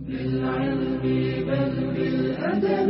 بالعلم بل بالأدب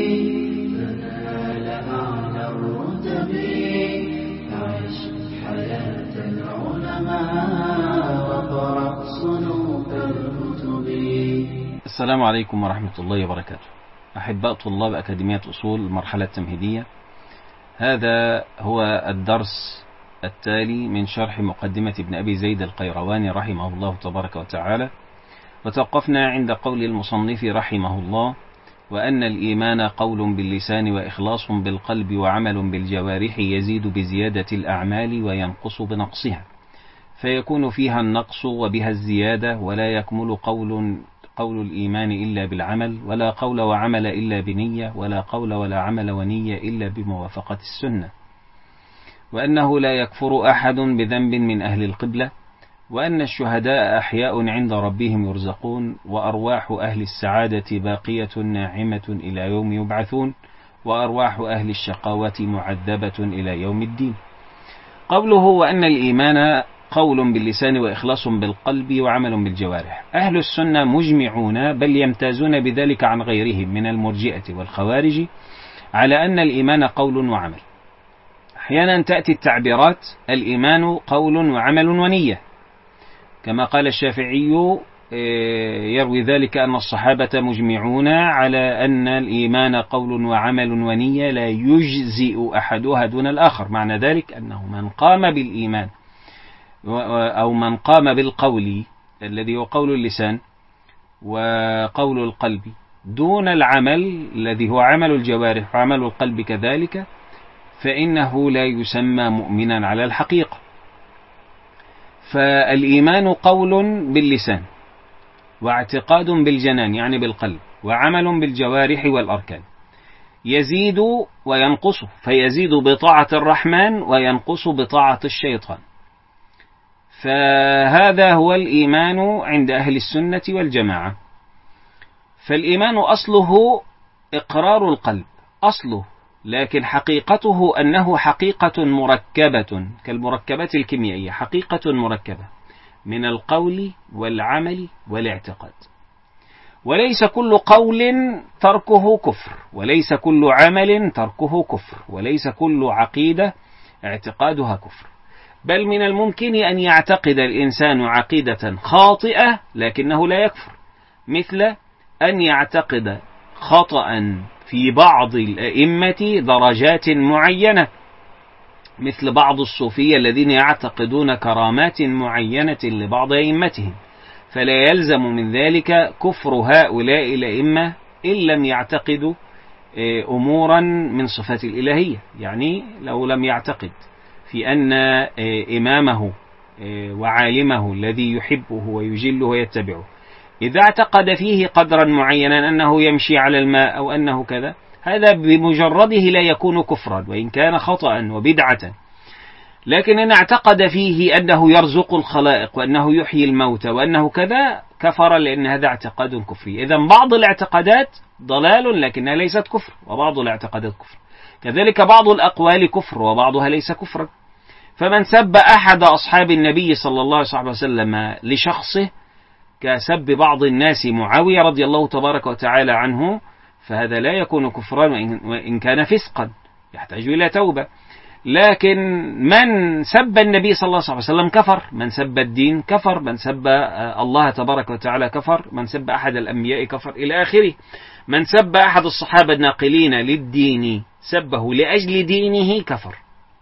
تنال أعلى الرتب. عش حياة العلماء وقرأ صنوف الكتب. السلام عليكم ورحمة الله وبركاته. أحباء طلاب أكاديمية أصول المرحلة التمهيدية، هذا هو الدرس التالي من شرح مقدمة ابن أبي زيد القيرواني رحمه الله تبارك وتعالى. وتوقفنا عند قول المصنف رحمه الله: وأن الإيمان قول باللسان وإخلاص بالقلب وعمل بالجوارح يزيد بزيادة الأعمال وينقص بنقصها، فيكون فيها النقص وبها الزيادة، ولا يكمل قول الإيمان إلا بالعمل، ولا قول وعمل إلا بنية، ولا قول ولا عمل ونية إلا بموافقة السنة، وأنه لا يكفر أحد بذنب من أهل القبلة، وأن الشهداء أحياء عند ربهم يرزقون، وأرواح أهل السعادة باقية ناعمة إلى يوم يبعثون، وأرواح أهل الشقاوة معذبة إلى يوم الدين. قوله وأن الإيمان قول باللسان وإخلاص بالقلب وعمل بالجوارح، أهل السنة مجمعون بل يمتازون بذلك عن غيرهم من المرجئة والخوارج على أن الإيمان قول وعمل. أحيانا تأتي التعبيرات الإيمان قول وعمل ونية، كما قال الشافعي يروي ذلك أن الصحابة مجمعون على أن الإيمان قول وعمل ونية لا يجزئ أحدها دون الآخر. معنى ذلك أنه من قام بالإيمان أو من قام بالقول الذي هو قول اللسان وقول القلب دون العمل الذي هو عمل الجوارح وعمل القلب كذلك، فإنه لا يسمى مؤمنا على الحقيقة. فالإيمان قول باللسان واعتقاد بالجنان يعني بالقلب وعمل بالجوارح والأركان، يزيد وينقص، فيزيد بطاعة الرحمن وينقص بطاعة الشيطان. فهذا هو الإيمان عند أهل السنة والجماعة. فالإيمان أصله إقرار القلب أصله، لكن حقيقته أنه حقيقة مركبة كالمركبات الكيميائية، حقيقة مركبة من القول والعمل والاعتقاد. وليس كل قول تركه كفر، وليس كل عمل تركه كفر، وليس كل عقيدة اعتقادها كفر، بل من الممكن أن يعتقد الإنسان عقيدة خاطئة لكنه لا يكفر، مثل أن يعتقد خطأ في بعض الأئمة درجات معينة، مثل بعض الصوفية الذين يعتقدون كرامات معينة لبعض أئمتهم، فلا يلزم من ذلك كفر هؤلاء الأئمة إن لم يعتقدوا أمورا من صفات الإلهية. يعني لو لم يعتقد في أن إمامه وعالمه الذي يحبه ويجله ويتبعه إذا اعتقد فيه قدرا معينا أنه يمشي على الماء أو أنه كذا، هذا بمجرده لا يكون كفرا وإن كان خطأ وبدعة. لكن إن اعتقد فيه أنه يرزق الخلائق وأنه يحيي الموتى وأنه كذا، كفر، لأن هذا اعتقاد كفري. إذن بعض الاعتقادات ضلال لكنها ليست كفر، وبعض الاعتقادات كفر. كذلك بعض الأقوال كفر وبعضها ليس كفرا. فمن سب أحد أصحاب النبي صلى الله عليه وسلم لشخصه كسب بعض الناس معاوية رضي الله تبارك وتعالى عنه، فهذا لا يكون كفرا وإن كان فسقا يحتاج إلى توبة. لكن من سب النبي صلى الله عليه وسلم كفر، من سب الدين كفر، من سب الله تبارك وتعالى كفر، من سب أحد الأنبياء كفر إلى آخره. من سب أحد الصحابة الناقلين للدين سبه لأجل دينه كفر.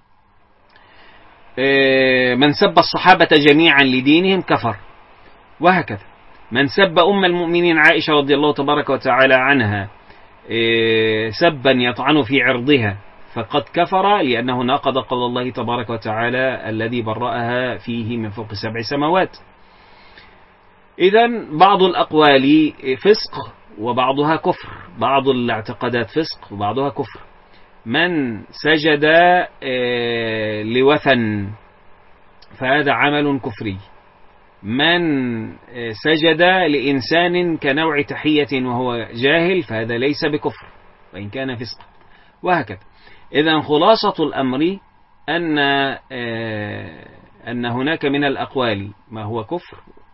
من سب الصحابة جميعا لدينهم كفر، وهكذا. من سب أم المؤمنين عائشة رضي الله تبارك وتعالى عنها سبا يطعن في عرضها فقد كفر، لأنه ناقض قول الله تبارك وتعالى الذي برأها فيه من فوق 7 سماوات. إذن بعض الأقوال فسق وبعضها كفر، بعض الاعتقادات فسق وبعضها كفر. من سجد لوثن فهذا عمل كفري، من سجد لإنسان كنوع تحية وهو جاهل فهذا ليس بكفر وإن كان فسقا، وهكذا. إذن خلاصة الأمر أن هناك من الأقوال ما هو كفر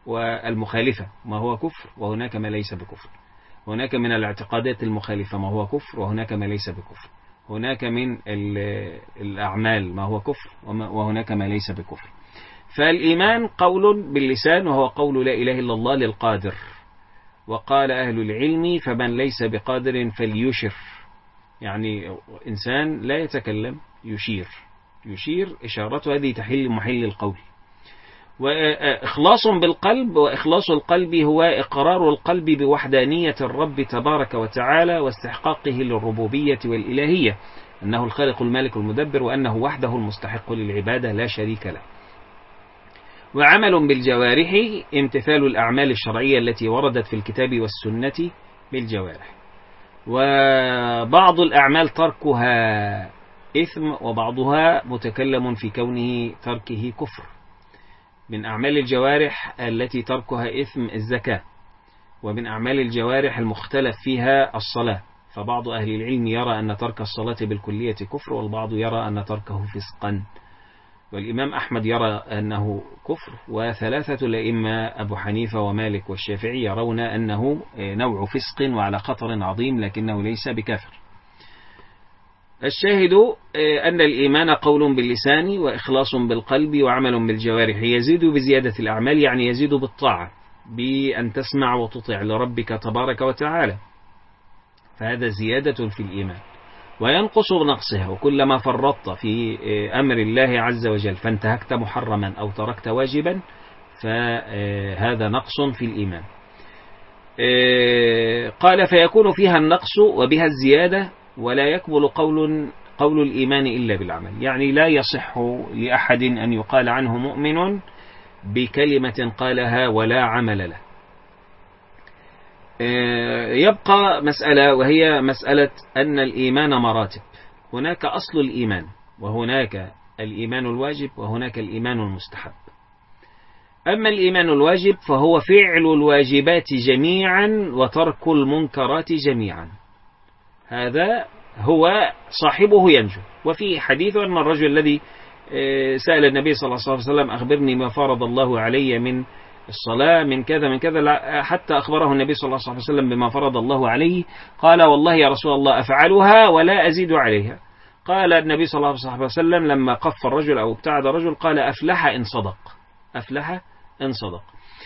والمخالفة ما هو كفر، وهناك ما ليس بكفر. هناك من الاعتقادات المخالفة ما هو كفر، وهناك ما ليس بكفر. هناك من الأعمال ما هو كفر، وهناك ما ليس بكفر. فالإيمان قول باللسان، وهو قول لا إله إلا الله للقادر. وقال أهل العلم فمن ليس بقادر فليشر، يعني إنسان لا يتكلم يشير إشارته هذه تحل محل القول. وإخلاص بالقلب، وإخلاص القلب هو إقرار القلب بوحدانية الرب تبارك وتعالى واستحقاقه للربوبية والإلهية، أنه الخالق المالك المدبر، وأنه وحده المستحق للعبادة لا شريك له. وعمل بالجوارح امتثال الأعمال الشرعية التي وردت في الكتاب والسنة بالجوارح. وبعض الأعمال تركها إثم، وبعضها متكلم في كونه تركه كفر. من أعمال الجوارح التي تركها إثم الزكاة، ومن أعمال الجوارح المختلف فيها الصلاة. فبعض أهل العلم يرى أن ترك الصلاة بالكلية كفر، والبعض يرى أن تركه فسقا. والإمام أحمد يرى أنه كفر، وثلاثة الأئمة أبو حنيفة ومالك والشافعي يرون أنه نوع فسق وعلى خطر عظيم، لكنه ليس بكافر. الشاهد أن الإيمان قول باللسان، وإخلاص بالقلب، وعمل بالجوارح. يزيد بزيادة الأعمال، يعني يزيد بالطاعة، بأن تسمع وتطيع لربك تبارك وتعالى، فهذا زيادة في الإيمان. وينقص بنقصها، وكلما فرطت في أمر الله عز وجل فانتهكت محرما أو تركت واجبا فهذا نقص في الإيمان. قال فيكون فيها النقص وبها الزيادة، ولا يقبل قول الإيمان إلا بالعمل. يعني لا يصح لأحد أن يقال عنه مؤمن بكلمة قالها ولا عمل له. يبقى مسألة، وهي مسألة أن الإيمان مراتب. هناك أصل الإيمان، وهناك الإيمان الواجب، وهناك الإيمان المستحب. أما الإيمان الواجب فهو فعل الواجبات جميعا وترك المنكرات جميعا، هذا هو صاحبه ينجو. وفي حديث أن الرجل الذي سأل النبي صلى الله عليه وسلم أخبرني ما فرض الله علي من الصلاة من كذا من كذا، حتى أخبره النبي صلى الله عليه وسلم بما فرض الله عليه، قال والله يا رسول الله أفعلها ولا أزيد عليها. قال النبي صلى الله عليه وسلم لما قف الرجل أو ابتعد الرجل قال أفلح إن صدق، أفلح إن صدق.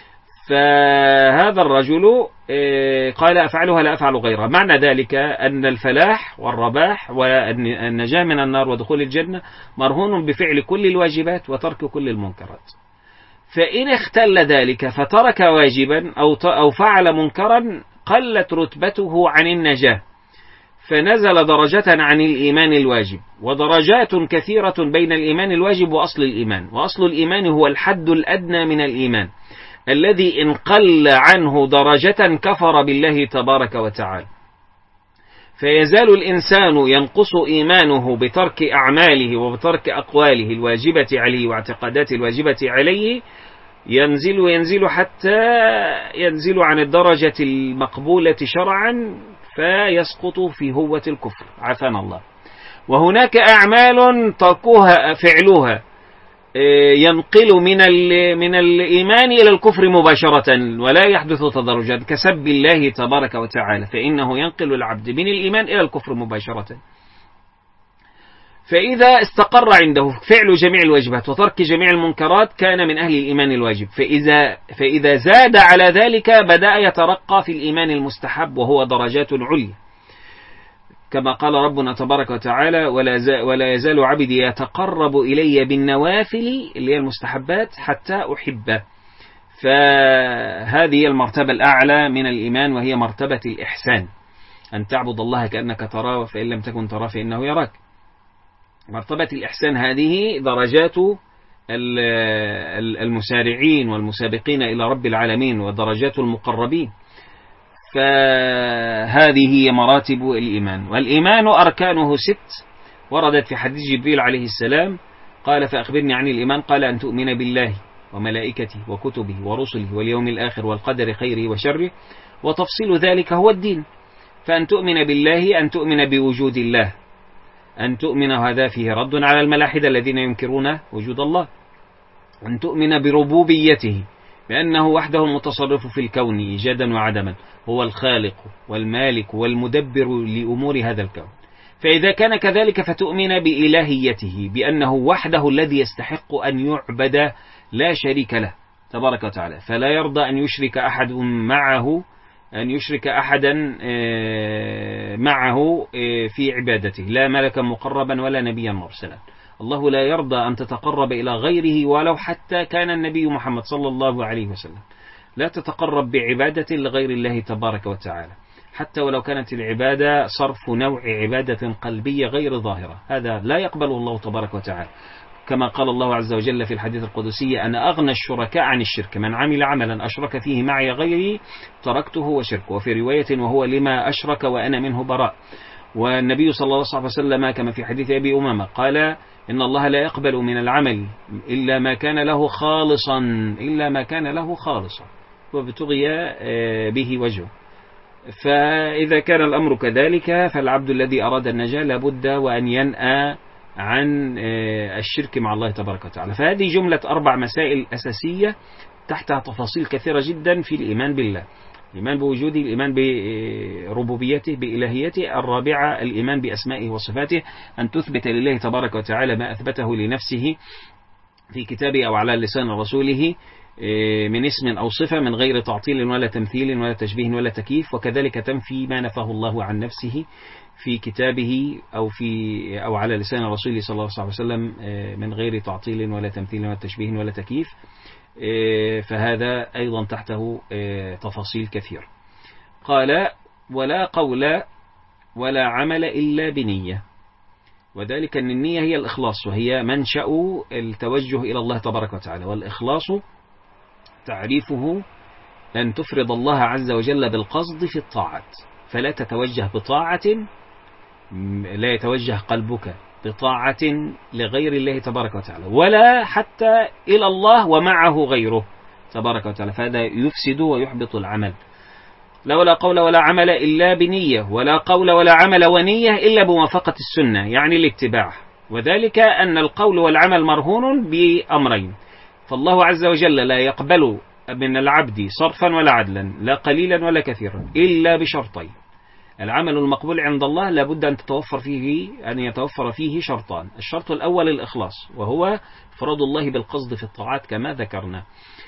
فهذا الرجل قال أفعلها لا أفعل غيرها. معنى ذلك أن الفلاح والرباح والنجاة من النار ودخول الجنة مرهون بفعل كل الواجبات وترك كل المنكرات. فإن اختل ذلك فترك واجبا أو فعل منكرا قلت رتبته عن النجاة، فنزل درجة عن الإيمان الواجب. ودرجات كثيرة بين الإيمان الواجب وأصل الإيمان. وأصل الإيمان هو الحد الأدنى من الإيمان، الذي إن قل عنه درجة كفر بالله تبارك وتعالى. فيزال الإنسان ينقص إيمانه بترك أعماله وبترك أقواله الواجبة عليه واعتقادات الواجبة عليه، ينزل حتى ينزل عن الدرجة المقبولة شرعا فيسقط في هوة الكفر، عافانا الله. وهناك أعمال تركها فعلها ينقل من الإيمان إلى الكفر مباشرة ولا يحدث تدرجا، كسب الله تبارك وتعالى، فإنه ينقل العبد من الإيمان إلى الكفر مباشرة. فإذا استقر عنده فعل جميع الواجبات وترك جميع المنكرات كان من أهل الإيمان الواجب. فإذا زاد على ذلك بدأ يترقى في الإيمان المستحب، وهو درجات عليا، كما قال ربنا تبارك وتعالى ولا يزال عبدي يتقرب إلي بالنوافل اللي هي المستحبات حتى أحبه. فهذه المرتبة الأعلى من الإيمان، وهي مرتبة الإحسان، أن تعبد الله كأنك تراه فإن لم تكن تراه فإنه يراك. مرتبة الإحسان هذه درجات المسارعين والمسابقين إلى رب العالمين ودرجات المقربين. فهذه هي مراتب الإيمان. والإيمان أركانه 6 وردت في حديث جبريل عليه السلام قال فأخبرني عن الإيمان، قال أن تؤمن بالله وملائكته وكتبه ورسله واليوم الآخر والقدر خيره وشره، وتفصيل ذلك هو الدين. فأن تؤمن بالله أن تؤمن بوجود الله، أن تؤمن، هذا فيه رد على الملاحدة الذين ينكرون وجود الله. أن تؤمن بربوبيته، بأنه وحده المتصرف في الكون إيجادا وعدما، هو الخالق والمالك والمدبر لأمور هذا الكون. فإذا كان كذلك فتؤمن بإلهيته، بأنه وحده الذي يستحق أن يعبد لا شريك له تبارك وتعالى، فلا يرضى أن يشرك أحدا معه في عبادته، لا ملكا مقربا ولا نبيا مرسلا. الله لا يرضى أن تتقرب إلى غيره ولو حتى كان النبي محمد صلى الله عليه وسلم، لا تتقرب بعبادة لغير الله تبارك وتعالى، حتى ولو كانت العبادة صرف نوع عبادة قلبية غير ظاهرة، هذا لا يقبله الله تبارك وتعالى. كما قال الله عز وجل في الحديث القدسي: أنا أغنى الشركاء عن الشرك، من عمل عملا أشرك فيه معي غيري تركته وشركه. وفي رواية: وهو لما أشرك وأنا منه براء. والنبي صلى الله عليه وسلم كما في حديث أبي أمامة قال: إن الله لا يقبل من العمل إلا ما كان له خالصا وابتغي به وجهه. فإذا كان الأمر كذلك فالعبد الذي أراد النجاة لابد وأن ينأى عن الشرك مع الله تبارك وتعالى. فهذه جملة 4 مسائل أساسية تحتها تفاصيل كثيرة جدا في الإيمان بالله: الإيمان بوجوده، الإيمان بربوبيته، بإلهيته. 4 الإيمان بأسمائه وصفاته، أن تثبت لله تبارك وتعالى ما أثبته لنفسه في كتابه أو على لسان رسوله من اسم أو صفة من غير تعطيل ولا تمثيل ولا تشبيه ولا تكييف، وكذلك تنفي ما نفاه الله عن نفسه في كتابه أو على لسان رسوله صلى الله عليه وسلم من غير تعطيل ولا تمثيل ولا تشبيه ولا تكييف. فهذا أيضا تحته تفاصيل كثير. قال: ولا قول ولا عمل إلا بنية، وذلك أن النية هي الإخلاص، وهي منشأ التوجه إلى الله تبارك وتعالى. والإخلاص تعريفه أن تفرض الله عز وجل بالقصد في الطاعات، فلا تتوجه بطاعة، لا يتوجه قلبك بطاعة لغير الله تبارك وتعالى، ولا حتى إلى الله ومعه غيره تبارك وتعالى، فهذا يفسد ويحبط العمل. لا قول ولا عمل إلا بنية، ولا قول ولا عمل ونية إلا بموافقة السنة، يعني الاتباع. وذلك أن القول والعمل مرهون بأمرين، فالله عز وجل لا يقبل من العبد صرفا ولا عدلا، لا قليلا ولا كثيرا، إلا بشرطين: العمل المقبول عند الله لابد أن يتوفر فيه شرطان. الشرط الأول الإخلاص، وهو فرض الله بالقصد في الطاعات كما ذكرنا،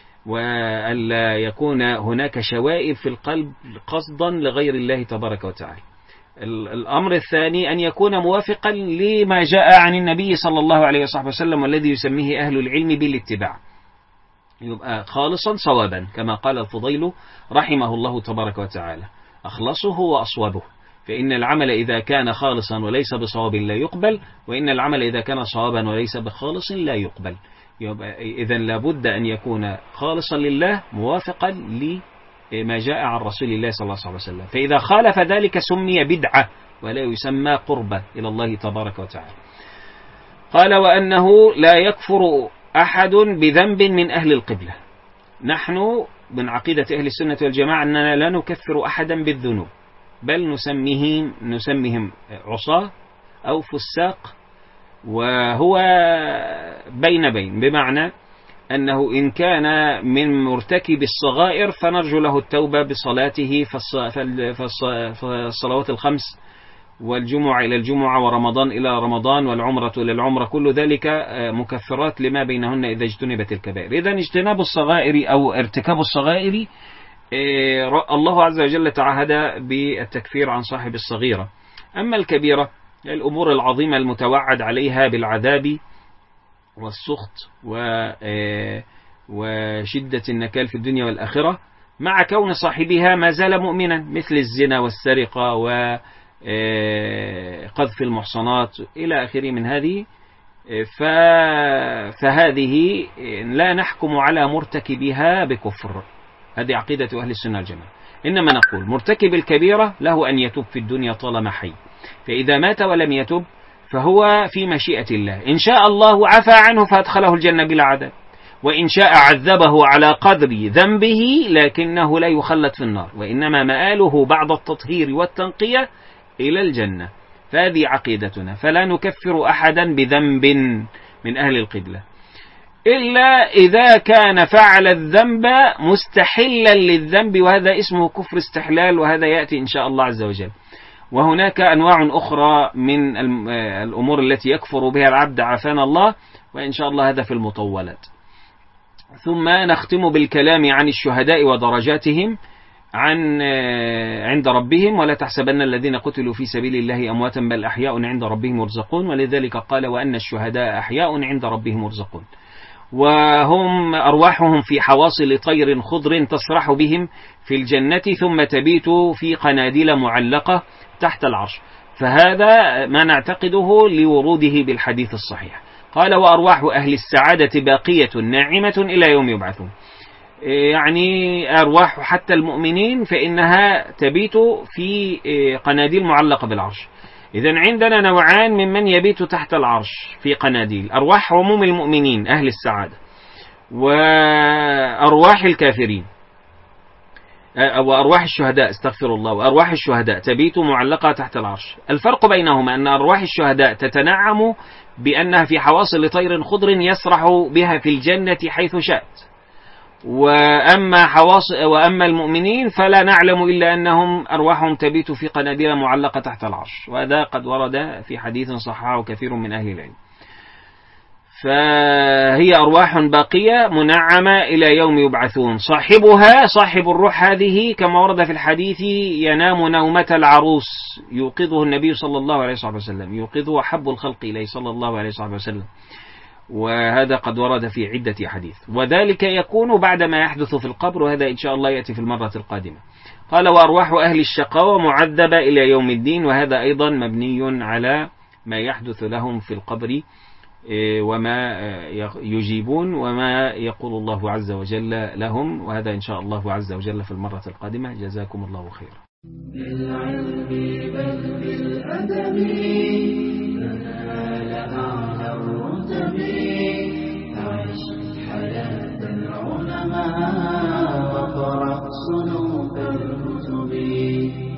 وألا يكون هناك شوائب في القلب قصدا لغير الله تبارك وتعالى. الأمر الثاني أن يكون موافقا لما جاء عن النبي صلى الله عليه وسلم، والذي يسميه أهل العلم بالاتباع، يبقى خالصا صوابا، كما قال الفضيل رحمه الله تبارك وتعالى: أخلصه وأصوبه. فإن العمل إذا كان خالصا وليس بصواب لا يقبل، وإن العمل إذا كان صوابا وليس بخالص لا يقبل. إذن لابد أن يكون خالصا لله موافقا لما جاء عن رسول الله صلى الله عليه وسلم، فإذا خالف ذلك سمي بدعة ولا يسمى قربة إلى الله تبارك وتعالى. قال: وأنه لا يكفر أحد بذنب من أهل القبلة. نحن من عقيدة أهل السنة والجماعة أننا لا نكفر أحدا بالذنوب، بل نسميهم عصاة أو فساق، وهو بين بمعنى أنه إن كان من مرتكب الصغائر فنرجو له التوبة بصلاته فالصلوات الخمس، والجمعة إلى الجمعة، ورمضان إلى رمضان، والعمرة إلى العمرة، كل ذلك مكفرات لما بينهن إذا اجتنبت الكبائر. إذن اجتناب الصغائر أو ارتكاب الصغائر الله عز وجل تعهد بالتكفير عن صاحب الصغيرة. أما الكبيرة الأمور العظيمة المتوعد عليها بالعذاب والسخط وشدة النكال في الدنيا والآخرة، مع كون صاحبها ما زال مؤمنا، مثل الزنا والسرقة وقذف المحصنات إلى آخره من هذه، فهذه لا نحكم على مرتكبها بكفر. هذه عقيدة أهل السنة والجماعة. إنما نقول مرتكب الكبيرة له أن يتوب في الدنيا طالما حي، فإذا مات ولم يتوب فهو في مشيئة الله، إن شاء الله عفى عنه فأدخله الجنة بلا عذاب، وإن شاء عذبه على قدر ذنبه لكنه لا يخلد في النار، وإنما مآله بعد التطهير والتنقية إلى الجنة. فهذه عقيدتنا، فلا نكفر أحدا بذنب من أهل القبلة. إلا إذا كان فعل الذنب مستحلا للذنب، وهذا اسمه كفر استحلال، وهذا يأتي إن شاء الله عز وجل. وهناك أنواع أخرى من الأمور التي يكفر بها العبد عافانا الله، وإن شاء الله هذا في المطولات. ثم نختم بالكلام عن الشهداء ودرجاتهم عند ربهم، ولا تحسبن الذين قتلوا في سبيل الله أمواتا بل أحياء عند ربهم يرزقون، ولذلك قال وأن الشهداء أحياء عند ربهم يرزقون. وهم أرواحهم في حواصل طير خضر تسرح بهم في الجنة ثم تبيت في قناديل معلقة تحت العرش، فهذا ما نعتقده لوروده بالحديث الصحيح. قال وأرواح أهل السعادة باقية ناعمة إلى يوم يبعثون، يعني أرواح حتى المؤمنين فإنها تبيت في قناديل معلقة بالعرش. إذن عندنا نوعان ممن يبيت تحت العرش في قناديل: أرواح عموم المؤمنين أهل السعادة، وأرواح الكافرين، وأرواح الشهداء، استغفر الله، وأرواح الشهداء تبيت معلقة تحت العرش. الفرق بينهما أن أرواح الشهداء تتنعم بأنها في حواصل طير خضر يسرح بها في الجنة حيث شاءت، وأما المؤمنين فلا نعلم إلا أنهم أرواحهم تبيت في قناديل معلقة تحت العرش، وهذا قد ورد في حديث صححه كثير من أهل العلم. فهي أرواح باقية منعمة إلى يوم يبعثون. صاحبها صاحب الروح هذه كما ورد في الحديث ينام نومة العروس، يوقظه النبي صلى الله عليه وسلم، يوقظه أحب الخلق إليه صلى الله عليه وسلم، وهذا قد ورد في عدة حديث، وذلك يكون بعد ما يحدث في القبر، وهذا إن شاء الله يأتي في المرة القادمة. قال وأرواح أهل الشقاوة معذبة إلى يوم الدين، وهذا أيضا مبني على ما يحدث لهم في القبر وما يجيبون وما يقول الله عز وجل لهم، وهذا إن شاء الله عز وجل في المرة القادمة. جزاكم الله خيرا.